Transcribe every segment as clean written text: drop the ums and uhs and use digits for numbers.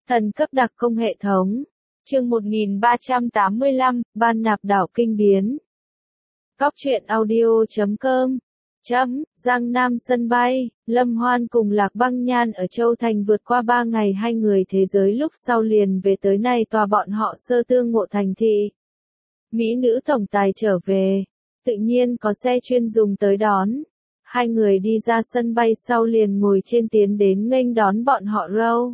Thần cấp đặc công hệ thống. Chương 1385, Ban nạp đảo kinh biến. Góc truyện audio.com. Giang Nam sân bay, Lâm Hoan cùng Lạc Băng Nhan ở Châu Thành vượt qua 3 ngày hai người thế giới lúc sau liền về tới này tòa bọn họ sơ tương ngộ thành thị. Mỹ nữ tổng tài trở về, tự nhiên có xe chuyên dùng tới đón. Hai người đi ra sân bay sau liền ngồi trên tiến đến nghênh đón bọn họ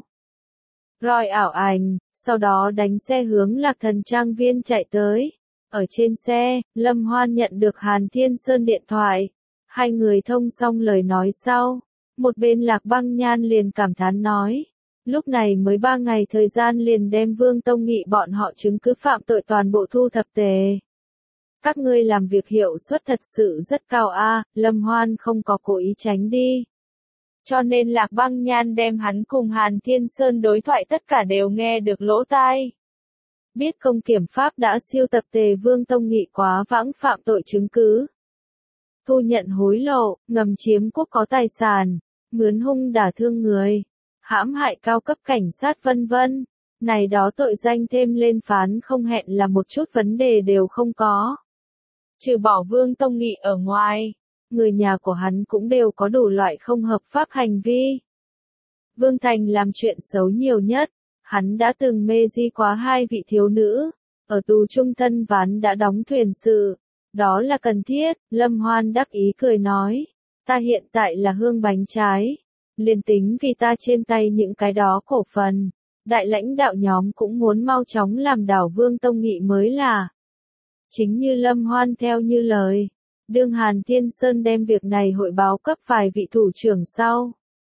Roy ảo ảnh, sau đó đánh xe hướng Lạc Thần Trang Viên chạy tới. Ở trên xe, Lâm Hoan nhận được Hàn Thiên Sơn điện thoại. Hai người thông xong lời nói sau. Một bên Lạc Băng Nhan liền cảm thán nói. Lúc này mới 3 ngày thời gian liền đem Vương Tông Nghị bọn họ chứng cứ phạm tội toàn bộ thu thập tề. Các ngươi làm việc hiệu suất thật sự rất cao a. Lâm Hoan không có cố ý tránh đi. Cho nên Lạc Băng Nhan đem hắn cùng Hàn Thiên Sơn đối thoại tất cả đều nghe được lỗ tai. Biết công kiểm pháp đã siêu tập tề Vương Tông Nghị quá vãng phạm tội chứng cứ. Thu nhận hối lộ, ngầm chiếm quốc có tài sản, mướn hung đả thương người, hãm hại cao cấp cảnh sát vân vân. Này đó tội danh thêm lên phán không hẹn là một chút vấn đề đều không có. Trừ bỏ Vương Tông Nghị ở ngoài, người nhà của hắn cũng đều có đủ loại không hợp pháp hành vi. Vương Thành làm chuyện xấu nhiều nhất, hắn đã từng mê di quá 2 vị thiếu nữ, ở tù trung thân ván đã đóng thuyền sự, đó là cần thiết. Lâm Hoan đắc ý cười nói, ta hiện tại là hương bánh trái, liền tính vì ta trên tay những cái đó cổ phần, đại lãnh đạo nhóm cũng muốn mau chóng làm đảo Vương Tông Nghị mới là. Chính như Lâm Hoan theo như lời. Đương Hàn Thiên Sơn đem việc này hội báo cấp vài vị thủ trưởng sau.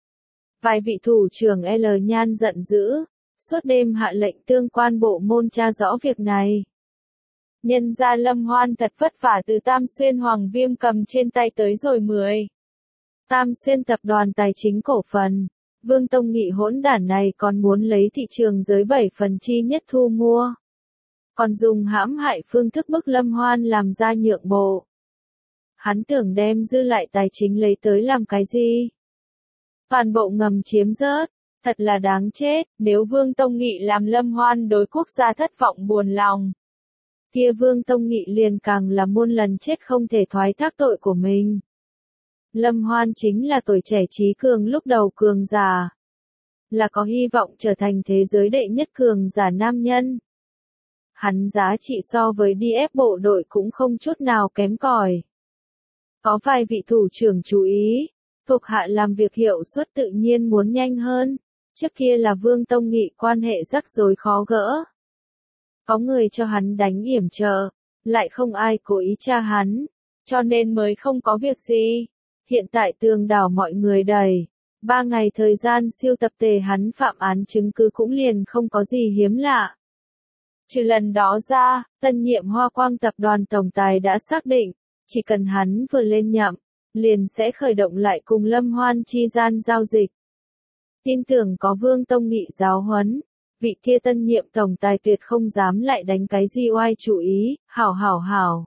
Vài vị thủ trưởng L Nhan giận dữ, suốt đêm hạ lệnh tương quan bộ môn tra rõ việc này. Nhân ra Lâm Hoan thật vất vả từ Tam Xuyên Hoàng Viêm cầm trên tay tới rồi 10. Tam Xuyên tập đoàn tài chính cổ phần, Vương Tông Nghị hỗn đản này còn muốn lấy thị trường dưới 7 phần chi nhất thu mua. Còn dùng hãm hại phương thức bức Lâm Hoan làm ra nhượng bộ. Hắn tưởng đem dư lại tài chính lấy tới làm cái gì? Toàn bộ ngầm chiếm rớt, thật là đáng chết. Nếu Vương Tông Nghị làm Lâm Hoan đối quốc gia thất vọng buồn lòng, kia Vương Tông Nghị liền càng là muôn lần chết không thể thoái thác tội của mình. Lâm Hoan chính là tuổi trẻ trí cường lúc đầu cường giả, là có hy vọng trở thành thế giới đệ nhất cường giả nam nhân. Hắn giá trị so với DF bộ đội cũng không chút nào kém cỏi. Có vài vị thủ trưởng chú ý, thuộc hạ làm việc hiệu suất tự nhiên muốn nhanh hơn. Trước kia là Vương Tông Nghị quan hệ rắc rối khó gỡ. Có người cho hắn đánh yểm trợ, lại không ai cố ý tra hắn, cho nên mới không có việc gì. Hiện tại tường đảo mọi người đầy, 3 ngày thời gian siêu tập tề hắn phạm án chứng cứ cũng liền không có gì hiếm lạ. Trừ lần đó ra, tân nhiệm Hoa Quang tập đoàn tổng tài đã xác định, chỉ cần hắn vừa lên nhậm, liền sẽ khởi động lại cùng Lâm Hoan chi gian giao dịch. Tin tưởng có Vương Tông Nghị giáo huấn, vị kia tân nhiệm tổng tài tuyệt không dám lại đánh cái gì oai chủ ý. Hảo.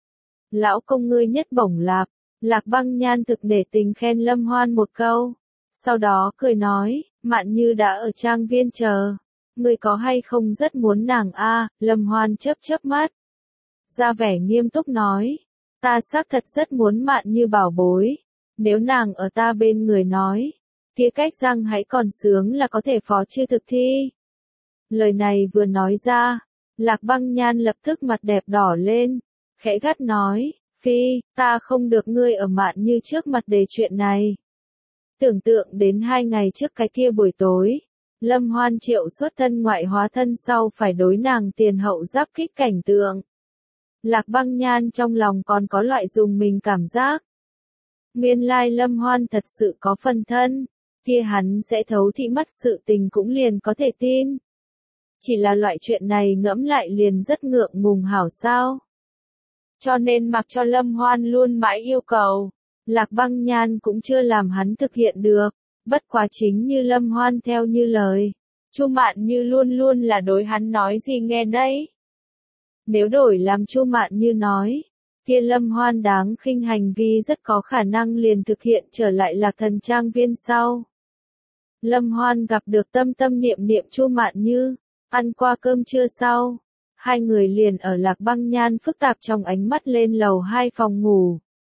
Lão công ngươi nhất bổng lạp. Lạc Băng Nhan thực để tình khen Lâm Hoan một câu. Sau đó cười nói, Mạn Như đã ở trang viên chờ. Ngươi có hay không rất muốn nàng a? Lâm Hoan chớp mắt. Ra vẻ nghiêm túc nói. Ta xác thật rất muốn Mạn Như bảo bối. Nếu nàng ở ta bên người nói, kia cách răng hãy còn sướng là có thể phó chư thực thi. Lời này vừa nói ra, Lạc Băng Nhan lập tức mặt đẹp đỏ lên, khẽ gắt nói, Phi, ta không được ngươi ở Mạn Như trước mặt đề chuyện này. Tưởng tượng đến 2 ngày trước cái kia buổi tối, Lâm Hoan triệu xuất thân ngoại hóa thân sau phải đối nàng tiền hậu giáp kích cảnh tượng. Lạc Băng Nhan trong lòng còn có loại dùng mình cảm giác. Nguyên lai Lâm Hoan thật sự có phần thân, kia hắn sẽ thấu thị mắt sự tình cũng liền có thể tin. Chỉ là loại chuyện này ngẫm lại liền rất ngượng ngùng hảo sao. Cho nên mặc cho Lâm Hoan luôn mãi yêu cầu, Lạc Băng Nhan cũng chưa làm hắn thực hiện được. Bất quá chính như Lâm Hoan theo như lời, Chu Mạn Như luôn luôn là đối hắn nói gì nghe nấy. Nếu đổi làm Chu Mạn Như nói, kia Lâm Hoan đáng khinh hành vi rất có khả năng liền thực hiện trở lại Lạc Thần Trang Viên sau. Lâm Hoan gặp được Tâm Tâm Niệm Niệm Chu Mạn Như, ăn qua cơm trưa sau, hai người liền ở Lạc Băng Nhan phức tạp trong ánh mắt lên lầu 2 phòng ngủ.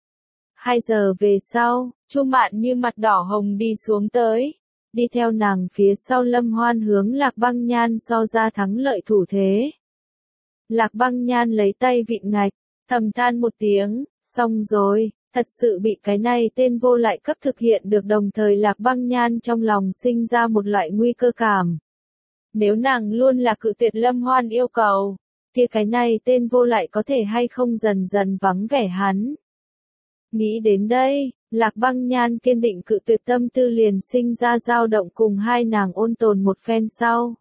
2 giờ về sau, Chu Mạn Như mặt đỏ hồng đi xuống tới, đi theo nàng phía sau Lâm Hoan hướng Lạc Băng Nhan so ra thắng lợi thủ thế. Lạc Băng Nhan lấy tay vịn ngạch, thầm than một tiếng, xong rồi, thật sự bị cái này tên vô lại cấp thực hiện được. Đồng thời Lạc Băng Nhan trong lòng sinh ra một loại nguy cơ cảm. Nếu nàng luôn là cự tuyệt Lâm Hoan yêu cầu, kia cái này tên vô lại có thể hay không dần dần vắng vẻ hắn. Nghĩ đến đây, Lạc Băng Nhan kiên định cự tuyệt tâm tư liền sinh ra dao động. Cùng hai nàng ôn tồn một phen sau,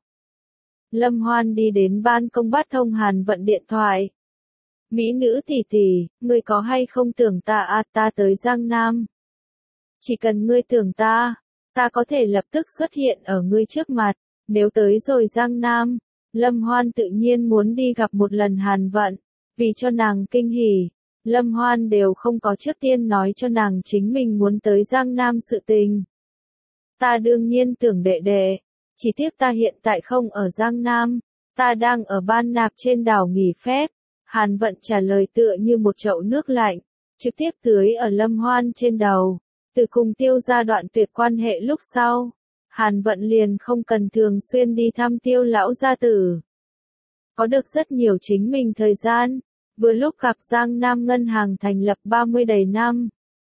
Lâm Hoan đi đến ban công bắt thông Hàn Vận điện thoại. Mỹ nữ tỷ tỷ, ngươi có hay không tưởng ta ta tới Giang Nam. Chỉ cần ngươi tưởng ta có thể lập tức xuất hiện ở ngươi trước mặt. Nếu tới rồi Giang Nam, Lâm Hoan tự nhiên muốn đi gặp một lần Hàn Vận, vì cho nàng kinh hỉ. Lâm Hoan đều không có trước tiên nói cho nàng chính mình muốn tới Giang Nam sự tình. Ta đương nhiên tưởng đệ đệ, chỉ tiếc ta hiện tại không ở Giang Nam, ta đang ở Ban Nạp trên đảo nghỉ phép. Hàn Vận trả lời tựa như một chậu nước lạnh, trực tiếp tưới ở Lâm Hoan trên đầu. Từ cùng Tiêu gia đoạn tuyệt quan hệ lúc sau, Hàn Vận liền không cần thường xuyên đi thăm Tiêu lão gia tử. Có được rất nhiều chính mình thời gian, vừa lúc gặp Giang Nam Ngân hàng thành lập 30 đầy năm.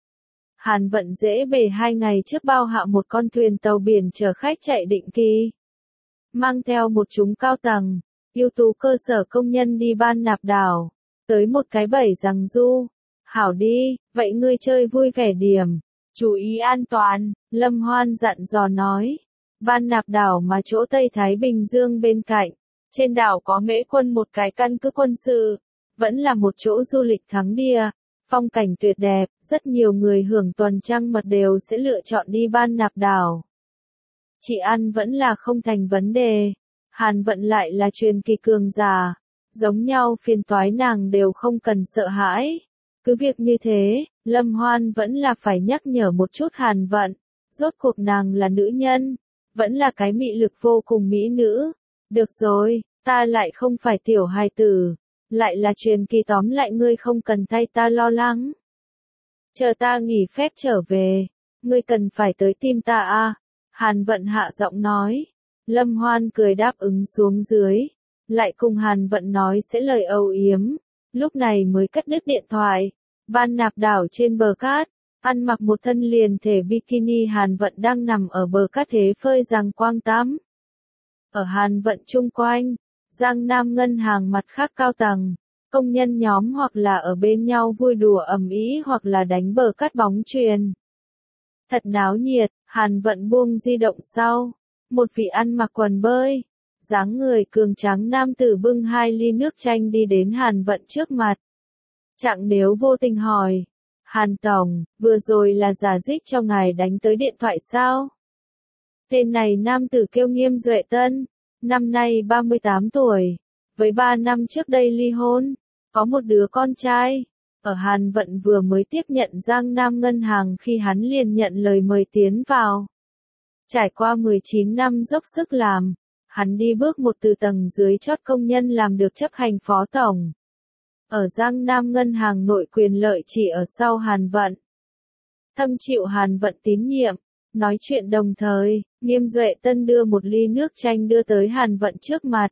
Hàn Vận dễ bề 2 ngày trước bao hạ một con thuyền tàu biển chở khách chạy định kỳ. Mang theo một chúng cao tầng, ưu tú cơ sở công nhân đi Ban Nạp đảo, tới một cái bẫy rằng du. Hảo đi, vậy ngươi chơi vui vẻ điểm, chú ý an toàn, Lâm Hoan dặn dò nói. Ban Nạp đảo mà chỗ Tây Thái Bình Dương bên cạnh, trên đảo có Mễ Quân một cái căn cứ quân sự, vẫn là một chỗ du lịch thắng địa, phong cảnh tuyệt đẹp, rất nhiều người hưởng tuần trăng mật đều sẽ lựa chọn đi Ban Nạp đảo. Chỉ ăn vẫn là không thành vấn đề. Hàn Vận lại là truyền kỳ cường giả, giống nhau phiền toái nàng đều không cần sợ hãi. Cứ việc như thế, Lâm Hoan vẫn là phải nhắc nhở một chút Hàn Vận, rốt cuộc nàng là nữ nhân, vẫn là cái mị lực vô cùng mỹ nữ. Được rồi, ta lại không phải tiểu hài tử, lại là truyền kỳ, tóm lại ngươi không cần thay ta lo lắng. Chờ ta nghỉ phép trở về, ngươi cần phải tới tìm ta a. Hàn Vận hạ giọng nói. Lâm Hoan cười đáp ứng xuống dưới, lại cùng Hàn Vận nói sẽ lời âu yếm, lúc này mới cắt đứt điện thoại. Ban Nạp đảo trên bờ cát, ăn mặc một thân liền thể bikini Hàn Vận đang nằm ở bờ cát thế phơi giang quang tắm. Ở Hàn Vận chung quanh, Giang Nam Ngân hàng mặt khác cao tầng, công nhân nhóm hoặc là ở bên nhau vui đùa ầm ĩ hoặc là đánh bờ cát bóng chuyền. Thật náo nhiệt. Hàn Vận buông di động sau, một vị ăn mặc quần bơi, dáng người cường tráng nam tử bưng 2 ly nước chanh đi đến Hàn Vận trước mặt. Trạng Nếu vô tình hỏi, Hàn Tổng, vừa rồi là giả dích cho ngài đánh tới điện thoại sao? Tên này nam tử kêu Nghiêm Duệ Tân, năm nay 38 tuổi, với 3 năm trước đây ly hôn, có một đứa con trai. Ở Hàn Vận vừa mới tiếp nhận Giang Nam Ngân hàng khi hắn liền nhận lời mời tiến vào. Trải qua 19 năm dốc sức làm, hắn đi bước một từ tầng dưới chót công nhân làm được chấp hành phó tổng. Ở Giang Nam Ngân hàng nội quyền lợi chỉ ở sau Hàn Vận. Thâm chịu Hàn Vận tín nhiệm, nói chuyện đồng thời, Nghiêm Duệ Tân đưa một ly nước chanh đưa tới Hàn Vận trước mặt.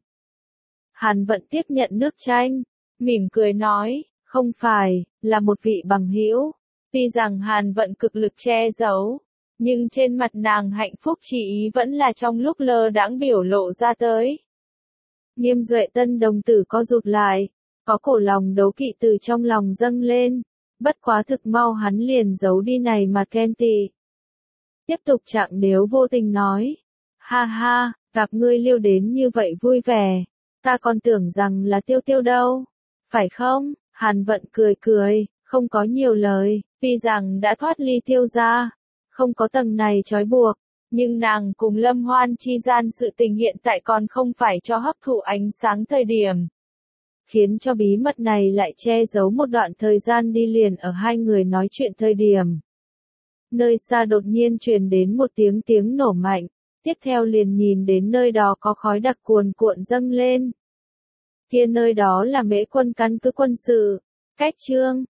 Hàn Vận tiếp nhận nước chanh, mỉm cười nói, không phải, là một vị bằng hữu. Tuy rằng Hàn Vận cực lực che giấu, nhưng trên mặt nàng hạnh phúc chỉ ý vẫn là trong lúc lơ đãng biểu lộ ra tới. Nghiêm Duệ Tân đồng tử co rụt lại, có cổ lòng đấu kỵ từ trong lòng dâng lên, bất quá thực mau hắn liền giấu đi này mà ghen tị. Tiếp tục Trạng Nếu vô tình nói, ha ha, gặp ngươi liêu đến như vậy vui vẻ, ta còn tưởng rằng là Tiêu Tiêu đâu, phải không? Hàn Vận cười cười, không có nhiều lời, tuy rằng đã thoát ly Tiêu gia, không có tầng này trói buộc, nhưng nàng cùng Lâm Hoan chi gian sự tình hiện tại còn không phải cho hấp thụ ánh sáng thời điểm. Khiến cho bí mật này lại che giấu một đoạn thời gian đi liền ở hai người nói chuyện thời điểm. Nơi xa đột nhiên truyền đến một tiếng nổ mạnh, tiếp theo liền nhìn đến nơi đó có khói đặc cuồn cuộn dâng lên. Kia nơi đó là Mễ quân căn cứ quân sự. Cách chương